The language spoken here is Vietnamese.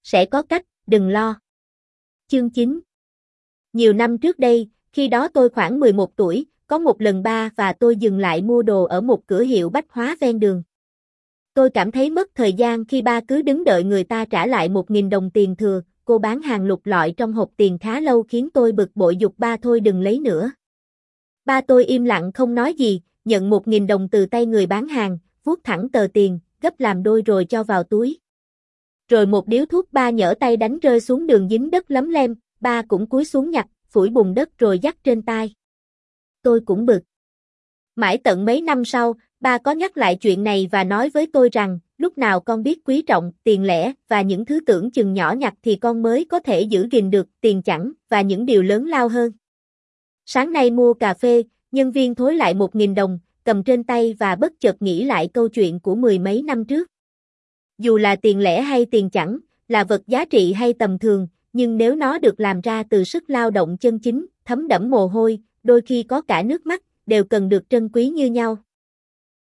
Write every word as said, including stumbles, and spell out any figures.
sẽ có cách, đừng lo. Chương chín. Nhiều năm trước đây, khi đó tôi khoảng mười một tuổi, có một lần ba và tôi dừng lại mua đồ ở một cửa hiệu bách hóa ven đường. Tôi cảm thấy mất thời gian khi ba cứ đứng đợi người ta trả lại một nghìn đồng tiền thừa, cô bán hàng lục lọi trong hộp tiền khá lâu khiến tôi bực bội giục ba thôi đừng lấy nữa. Ba tôi im lặng không nói gì, nhận một nghìn đồng từ tay người bán hàng, vuốt thẳng tờ tiền, gấp làm đôi rồi cho vào túi. Rồi một điếu thuốc ba nhỡ tay đánh rơi xuống đường dính đất lấm lem, ba cũng cúi xuống nhặt, phủi bùn đất rồi dắt trên tai. Tôi cũng bực. Mãi tận mấy năm sau, ba có nhắc lại chuyện này và nói với tôi rằng, lúc nào con biết quý trọng tiền lẻ và những thứ tưởng chừng nhỏ nhặt thì con mới có thể giữ gìn được tiền chẵn và những điều lớn lao hơn. Sáng nay mua cà phê, nhân viên thối lại một nghìn đồng, cầm trên tay và bất chợt nghĩ lại câu chuyện của mười mấy năm trước. Dù là tiền lẻ hay tiền chẵn, là vật giá trị hay tầm thường, nhưng nếu nó được làm ra từ sức lao động chân chính, thấm đẫm mồ hôi, đôi khi có cả nước mắt, đều cần được trân quý như nhau.